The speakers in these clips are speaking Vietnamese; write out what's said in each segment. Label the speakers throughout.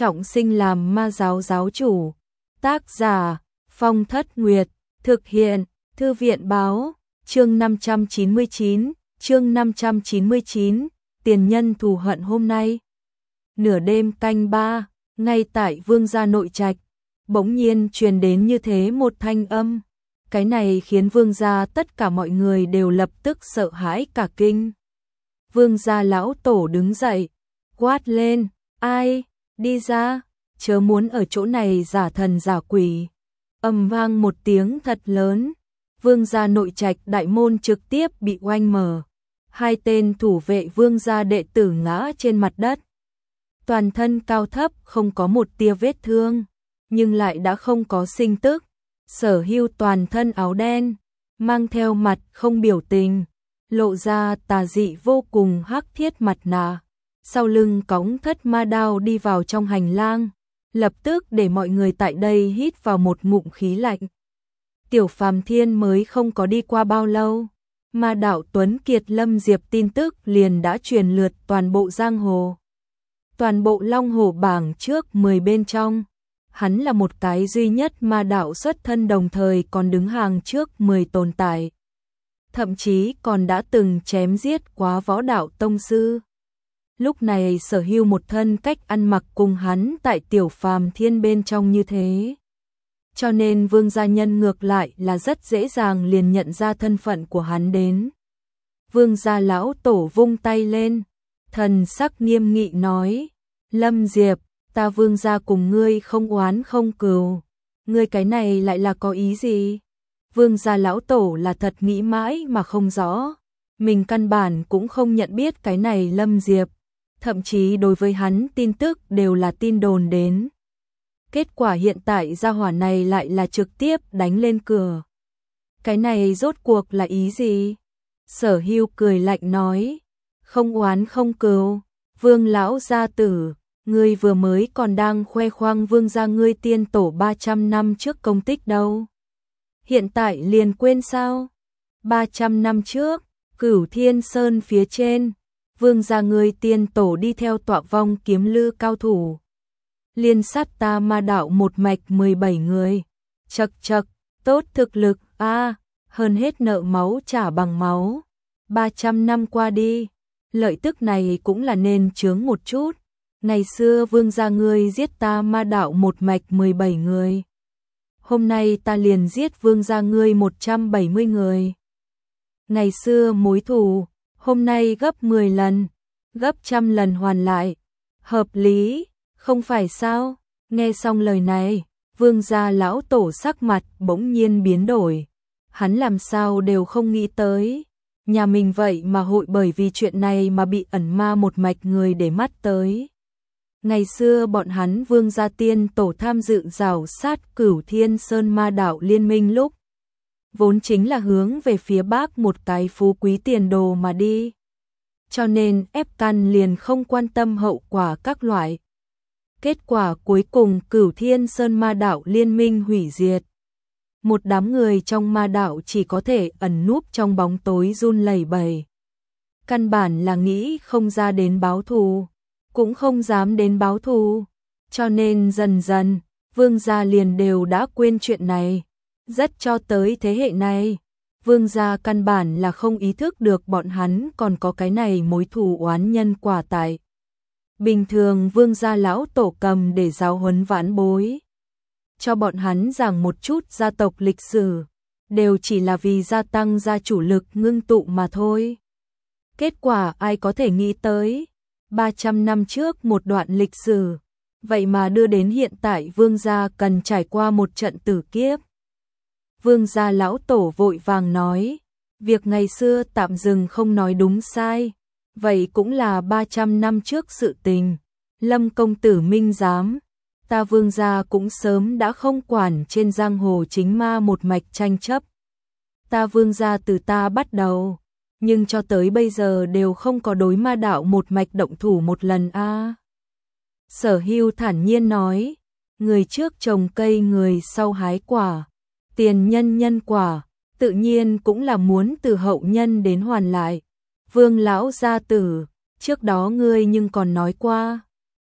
Speaker 1: trọng sinh làm ma giáo giáo chủ. Tác giả Phong Thất Nguyệt, thực hiện Thư viện Báo, chương 599, chương 599, tiền nhân thù hận hôm nay. Nửa đêm canh 3, ngay tại Vương gia nội trạch, bỗng nhiên truyền đến như thế một thanh âm. Cái này khiến Vương gia tất cả mọi người đều lập tức sợ hãi cả kinh. Vương gia lão tổ đứng dậy, quát lên, ai, đi ra, chớ muốn ở chỗ này giả thần giả quỷ. Ầm vang một tiếng thật lớn, Vương gia nội trạch đại môn trực tiếp bị oanh mở. Hai tên thủ vệ Vương gia đệ tử ngã trên mặt đất. Toàn thân cao thấp không có một tia vết thương, nhưng lại đã không có sinh tức. Sở Hưu toàn thân áo đen, mang theo mặt không biểu tình, lộ ra tà dị vô cùng hắc thiết mặt nạ. Sau lưng cõng thất ma đao đi vào trong hành lang, lập tức để mọi người tại đây hít vào một ngụm khí lạnh. Tiểu Phàm Thiên mới không có đi qua bao lâu, ma đạo Tuấn Kiệt Lâm Diệp tin tức liền đã truyền lượt toàn bộ giang hồ. Toàn bộ Long Hổ bảng trước 10 bên trong, hắn là một cái duy nhất ma đạo xuất thân đồng thời còn đứng hàng trước 10 tồn tại. Thậm chí còn đã từng chém giết quá võ đạo tông sư. Lúc này Sở Hưu một thân cách ăn mặc cùng hắn tại Tiểu Phàm Thiên bên trong như thế. Cho nên Vương gia nhân ngược lại là rất dễ dàng liền nhận ra thân phận của hắn đến. Vương gia lão tổ vung tay lên, thần sắc nghiêm nghị nói, Lâm Diệp, ta Vương gia cùng ngươi không oán không cừu, ngươi cái này lại là có ý gì? Vương gia lão tổ là thật nghĩ mãi mà không rõ, mình căn bản cũng không nhận biết cái này Lâm Diệp, thậm chí đối với hắn tin tức đều là tin đồn đến. Kết quả hiện tại gia hỏa này lại là trực tiếp đánh lên cửa. Cái này rốt cuộc là ý gì? Sở Hưu cười lạnh nói, không oán không cừu, Vương lão gia tử, ngươi vừa mới còn đang khoe khoang Vương gia ngươi tiên tổ 300 năm trước công tích đâu. Hiện tại liền quên sao? 300 năm trước, Cửu Thiên Sơn phía trên, Vương gia ngươi tiên tổ đi theo tọa vong kiếm lư cao thủ. Liên sát ta ma đạo một mạch 17 người. Chậc chậc, tốt thực lực, hơn hết nợ máu trả bằng máu. 300 năm qua đi, lợi tức này cũng là nên chướng một chút. Ngày xưa Vương gia ngươi giết ta ma đạo một mạch 17 người. Hôm nay ta liền giết Vương gia ngươi 170 người. Ngày xưa mối thù, hôm nay gấp 10 lần, gấp trăm lần hoàn lại. Hợp lý, không phải sao? Nghe xong lời này, Vương gia lão tổ sắc mặt bỗng nhiên biến đổi. Hắn làm sao đều không nghĩ tới, nhà mình vậy mà hội bởi vì chuyện này mà bị ẩn ma một mạch người để mắt tới. Ngày xưa bọn hắn Vương gia tiên tổ tham dự rào sát Cửu Thiên Sơn ma đạo liên minh lúc, vốn chính là hướng về phía Bắc một cái phú quý tiền đồ mà đi. Cho nên ép căn liền không quan tâm hậu quả các loại. Kết quả cuối cùng Cửu Thiên Sơn ma đạo liên minh hủy diệt. Một đám người trong ma đạo chỉ có thể ẩn núp trong bóng tối run lẩy bẩy. Căn bản là nghĩ không ra đến báo thù, cũng không dám đến báo thù. Cho nên dần dần, Vương gia liền đều đã quên chuyện này. Rất cho tới thế hệ này, Vương gia căn bản là không ý thức được bọn hắn còn có cái này mối thù oán nhân quả tại. Bình thường Vương gia lão tổ cầm để giáo huấn vãn bối, cho bọn hắn giảng một chút gia tộc lịch sử, đều chỉ là vì gia tăng gia chủ lực ngưng tụ mà thôi. Kết quả ai có thể nghĩ tới, 300 năm trước một đoạn lịch sử, vậy mà đưa đến hiện tại Vương gia cần trải qua một trận tử kiếp. Vương gia lão tổ vội vàng nói, việc ngày xưa tạm dừng không nói đúng sai, vậy cũng là 300 năm trước sự tình. Lâm công tử minh giám, ta Vương gia cũng sớm đã không quản trên giang hồ chính ma một mạch tranh chấp. Ta Vương gia từ ta bắt đầu, nhưng cho tới bây giờ đều không có đối ma đạo một mạch động thủ một lần Sở Hưu thản nhiên nói, người trước trồng cây người sau hái quả, tiền nhân nhân quả, tự nhiên cũng là muốn từ hậu nhân đến hoàn lại. Vương lão gia tử, trước đó ngươi nhưng còn nói qua,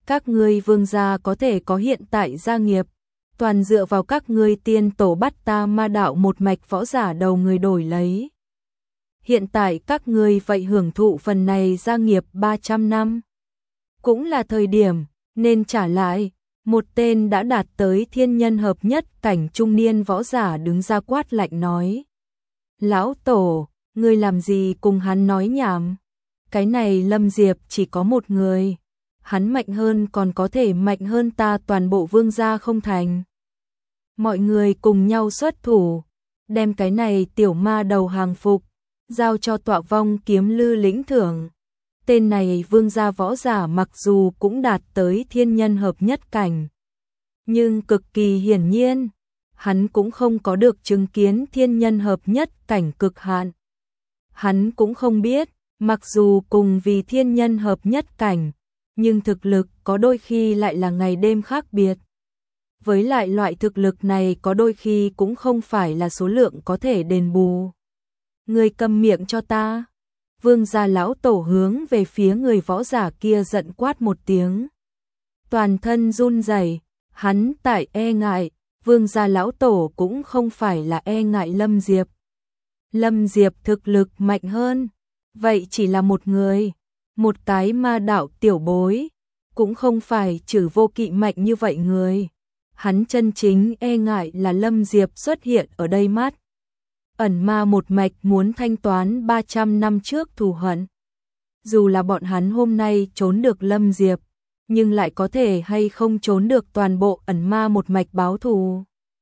Speaker 1: các ngươi vương gia có thể có hiện tại gia nghiệp, toàn dựa vào các ngươi tiên tổ bắt ta ma đạo một mạch võ giả đầu người đổi lấy. Hiện tại các ngươi vậy hưởng thụ phần này gia nghiệp 300 năm. Cũng là thời điểm nên trả lại. Một tên đã đạt tới thiên nhân hợp nhất cảnh trung niên võ giả đứng ra quát lạnh nói. Lão tổ, ngươi làm gì cùng hắn nói nhảm? Cái này Lâm Diệp chỉ có một người. Hắn mạnh hơn còn có thể mạnh hơn ta toàn bộ vương gia không thành. Mọi người cùng nhau xuất thủ, đem cái này tiểu ma đầu hàng phục, giao cho Tọa Vong Kiếm Lư lĩnh thưởng. Tên này vương gia võ giả mặc dù cũng đạt tới thiên nhân hợp nhất cảnh, nhưng cực kỳ hiển nhiên, hắn cũng không có được chứng kiến thiên nhân hợp nhất cảnh cực hạn. Hắn cũng không biết, mặc dù cùng vì thiên nhân hợp nhất cảnh, nhưng thực lực có đôi khi lại là ngày đêm khác biệt. Với lại loại thực lực này có đôi khi cũng không phải là số lượng có thể đền bù. Người câm miệng cho ta. Vương gia lão tổ hướng về phía người võ giả kia giận quát một tiếng. Toàn thân run rẩy, hắn tại e ngại, vương gia lão tổ cũng không phải là e ngại Lâm Diệp. Lâm Diệp thực lực mạnh hơn, vậy chỉ là một người, một cái ma đạo tiểu bối, cũng không phải Trử Vô Kỵ mạnh như vậy người. Hắn chân chính e ngại là Lâm Diệp xuất hiện ở đây mắt. Ẩn ma một mạch muốn thanh toán 300 năm trước thù hận. Dù là bọn hắn hôm nay trốn được Lâm Diệp, nhưng lại có thể hay không trốn được toàn bộ ẩn ma một mạch báo thù.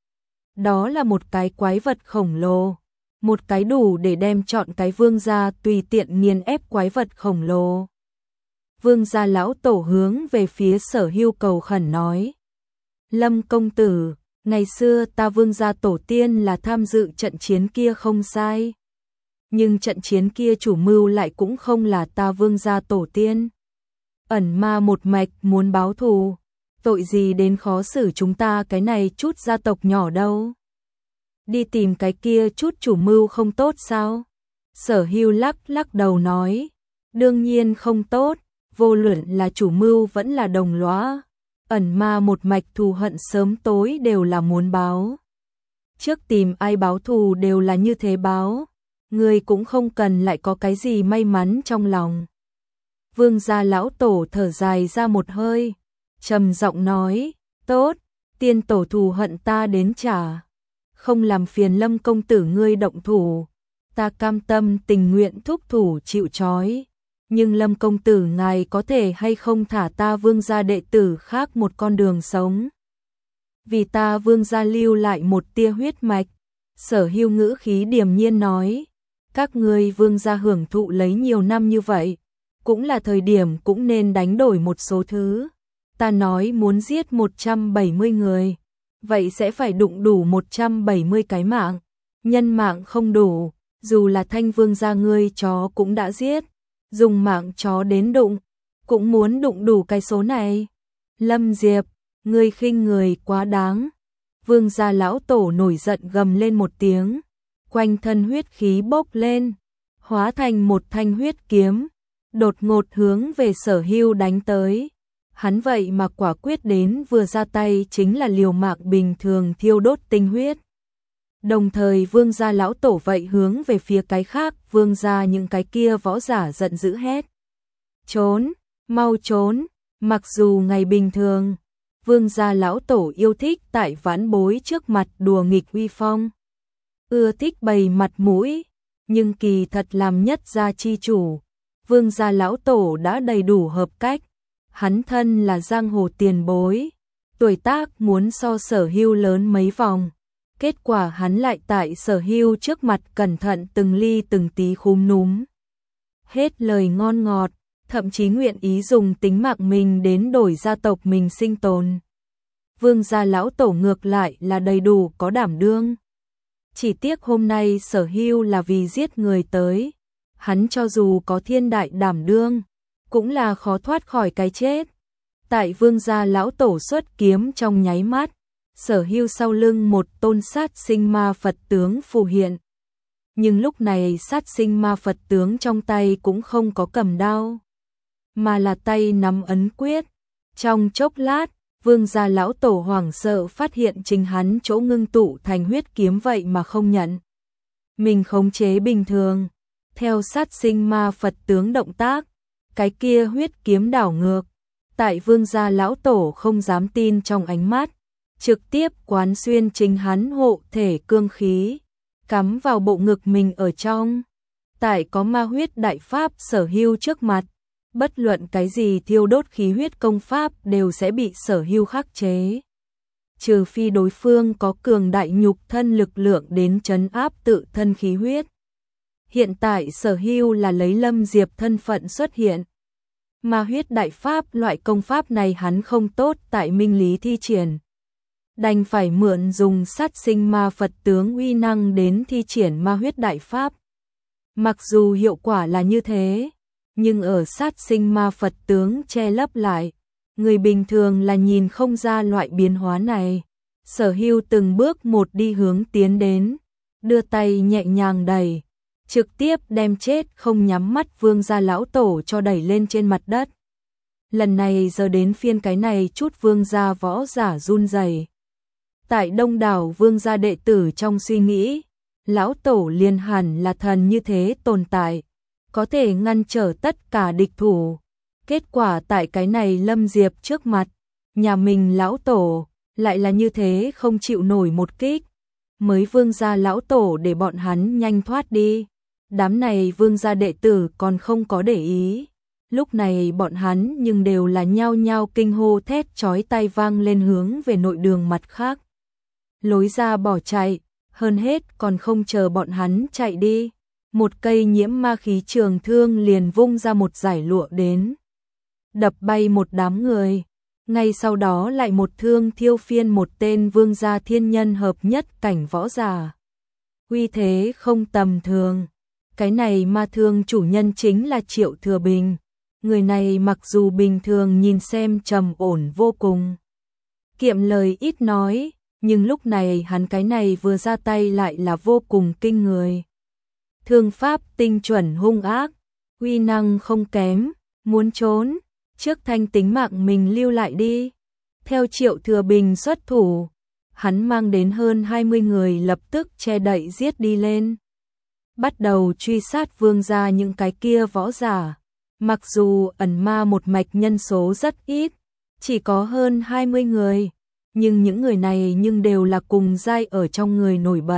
Speaker 1: Đó là một cái quái vật khổng lồ, một cái đủ để đem chọn cái vương gia tùy tiện nghiền ép quái vật khổng lồ. Vương gia lão tổ hướng về phía Sở Hưu cầu khẩn nói. Lâm công tử, ngày xưa ta vương gia tổ tiên là tham dự trận chiến kia không sai. Nhưng trận chiến kia chủ mưu lại cũng không là ta vương gia tổ tiên. Ẩn ma một mạch muốn báo thù, tội gì đến khó xử chúng ta cái này chút gia tộc nhỏ đâu. Đi tìm cái kia chút chủ mưu không tốt sao? Sở Hưu lắc đầu nói, đương nhiên không tốt, vô luận là chủ mưu vẫn là đồng lõa. Ẩn ma một mạch thù hận sớm tối đều là muốn báo. Trước tìm ai báo thù đều là như thế báo, người cũng không cần lại có cái gì may mắn trong lòng. Vương gia lão tổ thở dài ra một hơi, trầm giọng nói, tốt, tiên tổ thù hận ta đến trả. Không làm phiền Lâm công tử ngươi động thủ, ta cam tâm tình nguyện thúc thủ chịu trói. Nhưng Lâm công tử ngài có thể hay không thả ta vương gia đệ tử khác một con đường sống. Vì ta vương gia lưu lại một tia huyết mạch. Sở Hưu ngữ khí điềm nhiên nói, các ngươi vương gia hưởng thụ lấy nhiều năm như vậy, cũng là thời điểm cũng nên đánh đổi một số thứ. Ta nói muốn giết 170 người, vậy sẽ phải đụng đủ 170 cái mạng. Nhân mạng không đủ, dù là Thanh vương gia ngươi chó cũng đã giết. Dùng mạng chó đến đụng, cũng muốn đụng đủ cái số này. Lâm Diệp, ngươi khinh người quá đáng. Vương gia lão tổ nổi giận gầm lên một tiếng, quanh thân huyết khí bốc lên, hóa thành một thanh huyết kiếm, đột ngột hướng về Sở Hưu đánh tới. Hắn vậy mà quả quyết đến vừa ra tay chính là liều mạng bình thường thiêu đốt tinh huyết. Đồng thời vương gia lão tổ vậy hướng về phía cái khác, vương gia những cái kia võ giả giận dữ hét. Trốn, mau trốn, mặc dù ngày bình thường, vương gia lão tổ yêu thích tại vãn bối trước mặt đùa nghịch uy phong. Ưa thích bày mặt mũi, nhưng kỳ thật làm nhất gia chi chủ, vương gia lão tổ đã đầy đủ hợp cách. Hắn thân là giang hồ tiền bối, tuổi tác muốn so Sở Hưu lớn mấy vòng. Kết quả hắn lại tại Sở Hưu trước mặt cẩn thận từng ly từng tí khúm núm. Hết lời ngon ngọt, thậm chí nguyện ý dùng tính mạng mình đến đổi gia tộc mình sinh tồn. Vương gia lão tổ ngược lại là đầy đủ có đảm đương. Chỉ tiếc hôm nay Sở Hưu là vì giết người tới. Hắn cho dù có thiên đại đảm đương, cũng là khó thoát khỏi cái chết. Tại vương gia lão tổ xuất kiếm trong nháy mắt, Sở Hưu sau lưng một tôn sát sinh ma Phật tướng phù hiện. Nhưng lúc này sát sinh ma Phật tướng trong tay cũng không có cầm đao, mà là tay nắm ấn quyết. Trong chốc lát, Vương gia lão tổ hoảng sợ phát hiện chính hắn chỗ ngưng tụ thành huyết kiếm vậy mà không nhận. Mình khống chế bình thường, theo sát sinh ma Phật tướng động tác, cái kia huyết kiếm đảo ngược. Tại Vương gia lão tổ không dám tin trong ánh mắt, trực tiếp quán xuyên chính hắn hộ thể cương khí, cắm vào bộ ngực mình ở trong. Tại có ma huyết đại pháp sở hữu trước mặt, bất luận cái gì thiêu đốt khí huyết công pháp đều sẽ bị sở hữu khắc chế. Trừ phi đối phương có cường đại nhục thân lực lượng đến trấn áp tự thân khí huyết. Hiện tại sở hữu là lấy Lâm Diệp thân phận xuất hiện. Ma huyết đại pháp loại công pháp này hắn không tốt tại minh lý thi triển. Đành phải mượn dùng sát sinh ma Phật tướng uy năng đến thi triển ma huyết đại pháp. Mặc dù hiệu quả là như thế, nhưng ở sát sinh ma Phật tướng che lấp lại, người bình thường là nhìn không ra loại biến hóa này. Sở hữu từng bước một đi hướng tiến đến, đưa tay nhẹ nhàng đẩy, trực tiếp đem chết không nhắm mắt Vương gia lão tổ cho đẩy lên trên mặt đất. Lần này giờ đến phiên cái này chút Vương gia võ giả run rẩy. Tại đông đảo Vương gia đệ tử trong suy nghĩ, lão tổ liền hẳn là thần như thế tồn tại, có thể ngăn trở tất cả địch thủ. Kết quả tại cái này Lâm Diệp trước mặt, nhà mình lão tổ lại là như thế không chịu nổi một kích. Mới Vương gia lão tổ để bọn hắn nhanh thoát đi. Đám này Vương gia đệ tử còn không có để ý. Lúc này bọn hắn nhưng đều là nhao nhao kinh hô thét chói tai vang lên hướng về nội đường mặt khác. Lối ra bỏ chạy, hơn hết còn không chờ bọn hắn chạy đi. Một cây nhiễm ma khí trường thương liền vung ra một dải lụa đến. Đập bay một đám người. Ngay sau đó lại một thương thiêu phiên một tên Vương gia thiên nhân hợp nhất cảnh võ giả. Uy thế không tầm thường. Cái này ma thương chủ nhân chính là Triệu Thừa Bình. Người này mặc dù bình thường nhìn xem trầm ổn vô cùng, kiệm lời ít nói, nhưng lúc này hắn cái này vừa ra tay lại là vô cùng kinh người. Thương pháp tinh chuẩn hung ác, uy năng không kém, muốn trốn, trước thanh tính mạng mình lưu lại đi. Theo Triệu Thừa Bình xuất thủ, hắn mang đến hơn 20 người lập tức che đậy giết đi lên. Bắt đầu truy sát Vương gia những cái kia võ giả. Mặc dù ẩn ma một mạch nhân số rất ít, chỉ có hơn 20 người, nhưng những người này nhưng đều là cùng giai ở trong người nổi bật.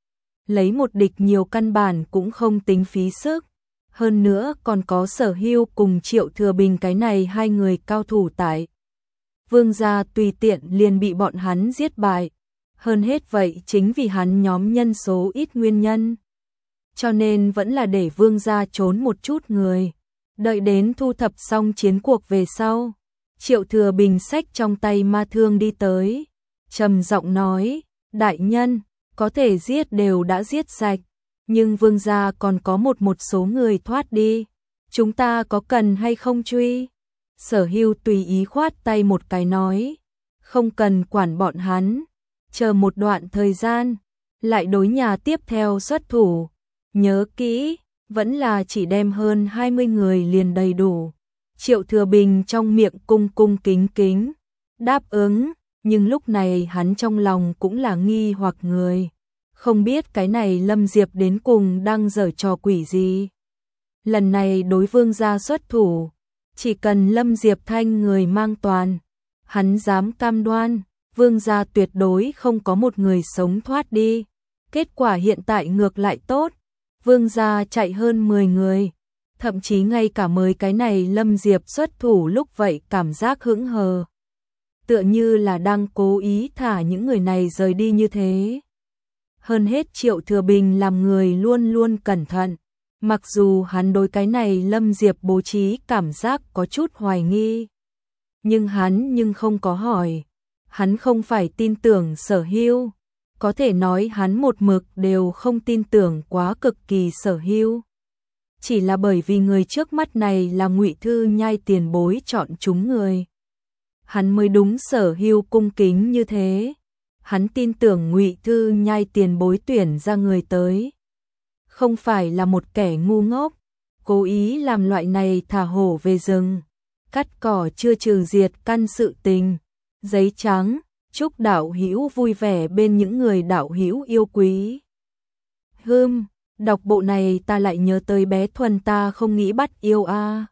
Speaker 1: Lấy một địch nhiều căn bản cũng không tính phí sức, hơn nữa còn có Sở Hưu cùng Triệu Thừa Bình cái này hai người cao thủ tại. Vương gia tùy tiện liền bị bọn hắn giết bại, hơn hết vậy chính vì hắn nhóm nhân số ít nguyên nhân. Cho nên vẫn là để Vương gia trốn một chút người. Đợi đến thu thập xong chiến cuộc về sau, Triệu Thừa Bình xách trong tay ma thương đi tới, trầm giọng nói, đại nhân, có thể giết đều đã giết sạch, nhưng Vương gia còn có một số người thoát đi, chúng ta có cần hay không truy? Sở Hưu tùy ý khoát tay một cái nói, không cần quản bọn hắn, chờ một đoạn thời gian, lại đối nhà tiếp theo xuất thủ, nhớ kỹ. Vẫn là chỉ đem hơn 20 người liền đầy đủ. Triệu Thừa Bình trong miệng cung cung kính kính, đáp ứng, nhưng lúc này hắn trong lòng cũng là nghi hoặc người. Không biết cái này Lâm Diệp đến cùng đang giở trò quỷ gì. Lần này đối Vương gia xuất thủ, chỉ cần Lâm Diệp thanh người mang toàn, hắn dám cam đoan, Vương gia tuyệt đối không có một người sống thoát đi. Kết quả hiện tại ngược lại tốt. Vương gia chạy hơn 10 người, thậm chí ngay cả mới cái này Lâm Diệp xuất thủ lúc vậy cảm giác hững hờ. Tựa như là đang cố ý thả những người này rời đi như thế. Hơn hết Triệu Thừa Bình làm người luôn luôn cẩn thận, mặc dù hắn đối cái này Lâm Diệp bố trí cảm giác có chút hoài nghi. Nhưng hắn không có hỏi, hắn không phải tin tưởng Sở Hưu. Có thể nói hắn một mực đều không tin tưởng quá cực kỳ Sở Hưu. Chỉ là bởi vì người trước mắt này là Ngụy Thư Nhai tiền bối chọn chúng người. Hắn mới đúng Sở Hưu cung kính như thế. Hắn tin tưởng Ngụy Thư Nhai tiền bối tuyển ra người tới. Không phải là một kẻ ngu ngốc, cố ý làm loại này thả hổ về rừng. cắt cỏ chưa trừ diệt căn sự tình. Giấy trắng, chúc đạo hữu vui vẻ bên những người đạo hữu yêu quý. Đọc bộ này ta lại nhớ tới bé Thuần, ta không nghĩ bắt yêu a.